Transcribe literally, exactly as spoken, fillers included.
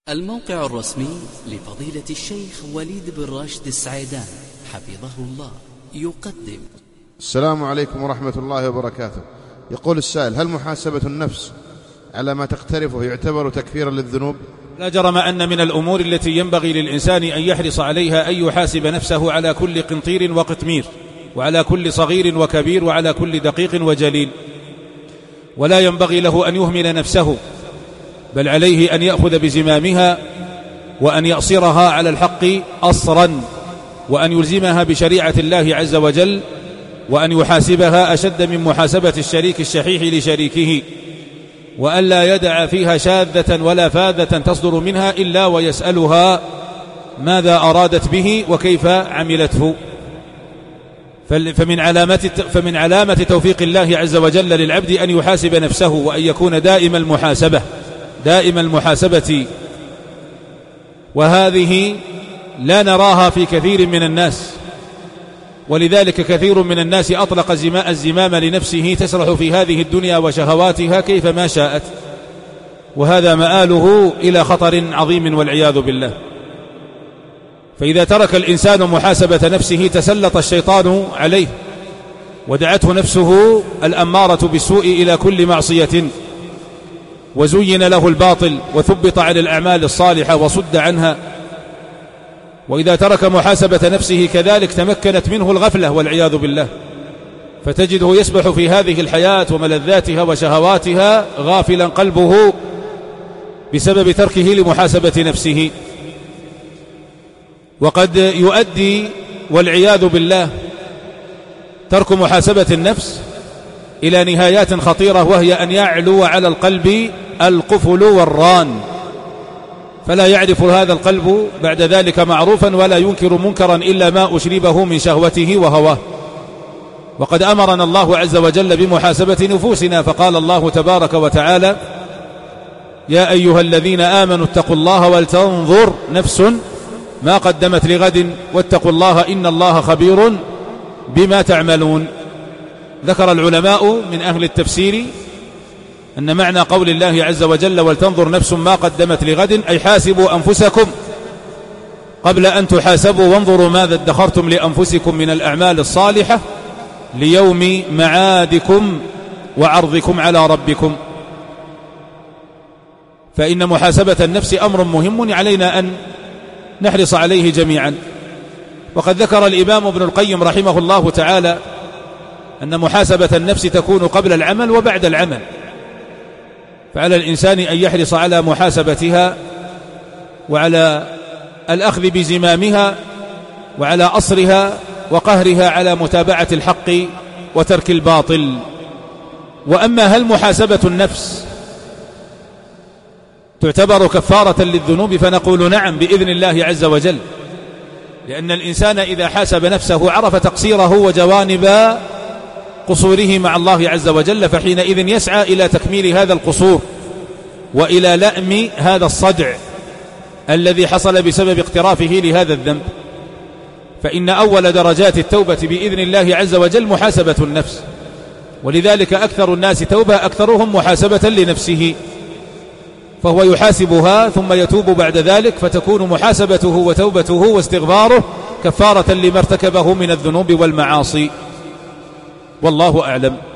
الموقع الرسمي لفضيلة الشيخ وليد بن راشد السعيدان حفظه الله يقدم. السلام عليكم ورحمة الله وبركاته. يقول السائل: هل محاسبة النفس على ما تقترفه يعتبر تكفيرا للذنوب؟ لا جرم أن من الأمور التي ينبغي للإنسان أن يحرص عليها أن يحاسب نفسه على كل قنطير وقطمير، وعلى كل صغير وكبير، وعلى كل دقيق وجليل، ولا ينبغي له أن يهمل نفسه، بل عليه أن يأخذ بزمامها وأن يأصرها على الحق أصرا، وأن يلزمها بشريعة الله عز وجل، وأن يحاسبها أشد من محاسبة الشريك الشحيح لشريكه، وأن لا يدع فيها شاذة ولا فاذة تصدر منها إلا ويسألها ماذا أرادت به وكيف عملته. فمن علامة فمن علامة توفيق الله عز وجل للعبد أن يحاسب نفسه، وأن يكون دائم المحاسبة دائم المحاسبة وهذه لا نراها في كثير من الناس، ولذلك كثير من الناس أطلق الزمام لنفسه تسرح في هذه الدنيا وشهواتها كيفما شاءت، وهذا مآله إلى خطر عظيم والعياذ بالله. فإذا ترك الإنسان محاسبة نفسه تسلط الشيطان عليه، ودعته نفسه الأمارة بالسوء إلى كل معصية، وزين له الباطل وثبط على الأعمال الصالحة وصد عنها. وإذا ترك محاسبة نفسه كذلك تمكنت منه الغفلة والعياذ بالله، فتجده يسبح في هذه الحياة وملذاتها وشهواتها غافلا قلبه بسبب تركه لمحاسبة نفسه. وقد يؤدي والعياذ بالله ترك محاسبة النفس إلى نهايات خطيرة، وهي أن يعلو على القلب القفل والران، فلا يعرف هذا القلب بعد ذلك معروفا ولا ينكر منكرا إلا ما أشربه من شهوته وهواه. وقد أمرنا الله عز وجل بمحاسبة نفوسنا، فقال الله تبارك وتعالى: يا أيها الذين آمنوا اتقوا الله ولتنظر نفس ما قدمت لغد واتقوا الله إن الله خبير بما تعملون. ذكر العلماء من أهل التفسير أن معنى قول الله عز وجل ولتنظر نفس ما قدمت لغد أي حاسبوا أنفسكم قبل أن تحاسبوا، وانظروا ماذا ادخرتم لأنفسكم من الأعمال الصالحة ليوم معادكم وعرضكم على ربكم. فإن محاسبة النفس أمر مهم علينا أن نحرص عليه جميعا. وقد ذكر الإمام ابن القيم رحمه الله تعالى أن محاسبة النفس تكون قبل العمل وبعد العمل، فعلى الإنسان أن يحرص على محاسبتها وعلى الأخذ بزمامها وعلى أصرها وقهرها على متابعة الحق وترك الباطل. وأما هل محاسبة النفس تعتبر كفارة للذنوب؟ فنقول نعم بإذن الله عز وجل، لأن الإنسان إذا حاسب نفسه عرف تقصيره وجوانب قصوره مع الله عز وجل، فحينئذ يسعى إلى تكميل هذا القصور وإلى لأم هذا الصدع الذي حصل بسبب اقترافه لهذا الذنب. فإن أول درجات التوبة بإذن الله عز وجل محاسبة النفس، ولذلك أكثر الناس توبة أكثرهم محاسبة لنفسه، فهو يحاسبها ثم يتوب بعد ذلك، فتكون محاسبته وتوبته واستغفاره كفارة لما ارتكبه من الذنوب والمعاصي. والله أعلم.